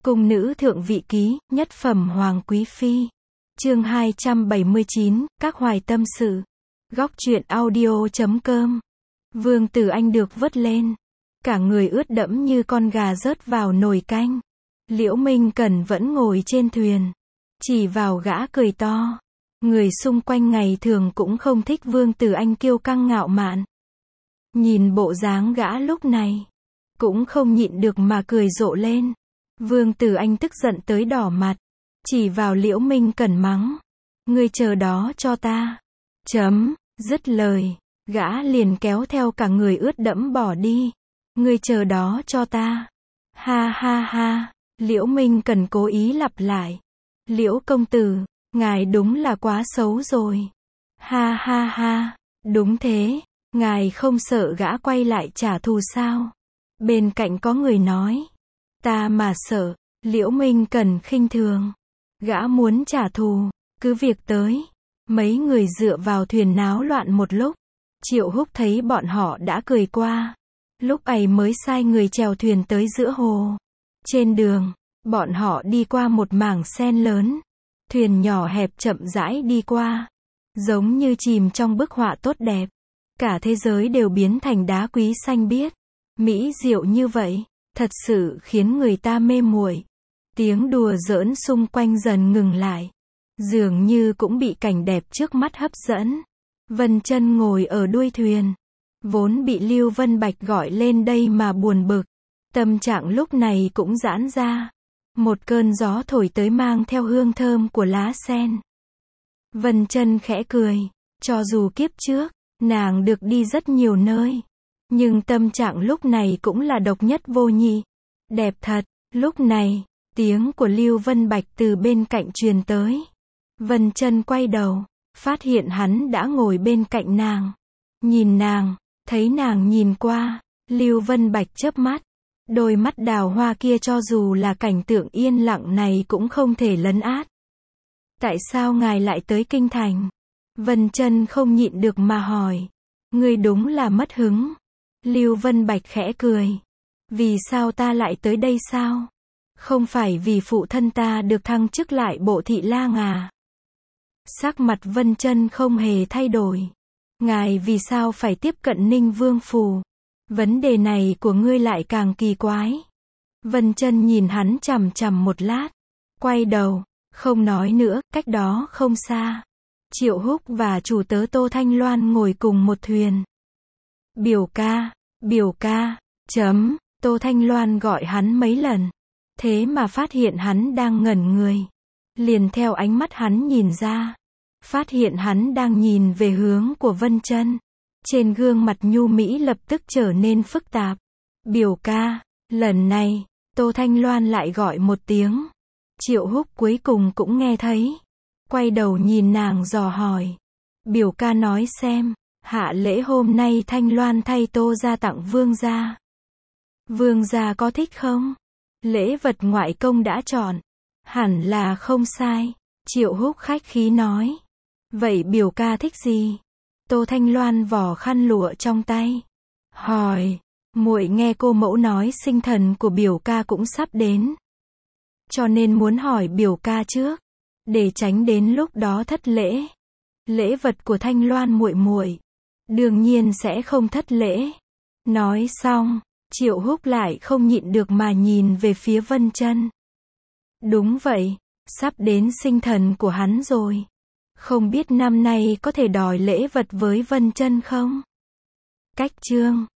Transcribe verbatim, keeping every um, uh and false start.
Cung nữ thượng vị ký, nhất phẩm hoàng quý phi. Chương hai trăm bảy mươi chín, các hoài tâm sự. Góc truyện audio chấm com. Vương Tử Anh được vớt lên, cả người ướt đẫm như con gà rớt vào nồi canh. Liễu Minh Cẩn vẫn ngồi trên thuyền, chỉ vào gã cười to. Người xung quanh ngày thường cũng không thích Vương Tử Anh kiêu căng ngạo mạn. Nhìn bộ dáng gã lúc này, cũng không nhịn được mà cười rộ lên. Vương Tử Anh tức giận tới đỏ mặt, chỉ vào Liễu Minh Cẩn mắng. Ngươi chờ đó cho ta. Chấm, dứt lời, gã liền kéo theo cả người ướt đẫm bỏ đi. Ngươi chờ đó cho ta. Ha ha ha, Liễu Minh Cẩn cố ý lặp lại. Liễu công tử, ngài đúng là quá xấu rồi. Ha ha ha, đúng thế, ngài không sợ gã quay lại trả thù sao? Bên cạnh có người nói. Ta mà sợ, Liễu Minh Cẩn khinh thường. Gã muốn trả thù, cứ việc tới. Mấy người dựa vào thuyền náo loạn một lúc. Triệu Húc thấy bọn họ đã cười qua. Lúc ấy mới sai người chèo thuyền tới giữa hồ. Trên đường, bọn họ đi qua một mảng sen lớn. Thuyền nhỏ hẹp chậm rãi đi qua. Giống như chìm trong bức họa tốt đẹp. Cả thế giới đều biến thành đá quý xanh biếc. Mỹ diệu như vậy, thật sự khiến người ta mê muội. Tiếng đùa giỡn xung quanh dần ngừng lại. Dường như cũng bị cảnh đẹp trước mắt hấp dẫn. Vân Chân ngồi ở đuôi thuyền. Vốn bị Lưu Vân Bạch gọi lên đây mà buồn bực. Tâm trạng lúc này cũng giãn ra. Một cơn gió thổi tới mang theo hương thơm của lá sen. Vân Chân khẽ cười. Cho dù kiếp trước, nàng được đi rất nhiều nơi. Nhưng tâm trạng lúc này cũng là độc nhất vô nhị. Đẹp thật. Lúc này, tiếng của Lưu Vân Bạch từ bên cạnh truyền tới. Vân Chân quay đầu, phát hiện hắn đã ngồi bên cạnh nàng. Nhìn nàng, thấy nàng nhìn qua, Lưu Vân Bạch chớp mắt. Đôi mắt đào hoa kia cho dù là cảnh tượng yên lặng này cũng không thể lấn át. Tại sao ngài lại tới kinh thành? Vân Chân không nhịn được mà hỏi. Ngươi đúng là mất hứng. Lưu Vân Bạch khẽ cười. Vì sao ta lại tới đây sao? Không phải vì phụ thân ta được thăng chức lại bộ thị lang à? Sắc mặt Vân Chân không hề thay đổi. Ngài vì sao phải tiếp cận Ninh Vương phủ? Vấn đề này của ngươi lại càng kỳ quái. Vân Chân nhìn hắn chằm chằm một lát, quay đầu, không nói nữa. Cách đó không xa, Triệu Húc và chủ tớ Tô Thanh Loan ngồi cùng một thuyền. Biểu ca, biểu ca, chấm, Tô Thanh Loan gọi hắn mấy lần. Thế mà phát hiện hắn đang ngẩn người. Liền theo ánh mắt hắn nhìn ra. Phát hiện hắn đang nhìn về hướng của Vân Chân. Trên gương mặt nhu mỹ lập tức trở nên phức tạp. Biểu ca, lần này, Tô Thanh Loan lại gọi một tiếng. Triệu Húc cuối cùng cũng nghe thấy. Quay đầu nhìn nàng dò hỏi. Biểu ca nói xem, hạ lễ hôm nay Thanh Loan thay Tô ra tặng vương gia. Vương gia có thích không? Lễ vật ngoại công đã chọn. Hẳn là không sai. Triệu Húc khách khí nói. Vậy biểu ca thích gì? Tô Thanh Loan vò khăn lụa trong tay. Hỏi. Muội nghe cô mẫu nói sinh thần của biểu ca cũng sắp đến. Cho nên muốn hỏi biểu ca trước. Để tránh đến lúc đó thất lễ. Lễ vật của Thanh Loan muội muội đương nhiên sẽ không thất lễ. Nói xong, Triệu Húc lại không nhịn được mà nhìn về phía Vân Chân. Đúng vậy, sắp đến sinh thần của hắn rồi. Không biết năm nay có thể đòi lễ vật với Vân Chân không? Cách chương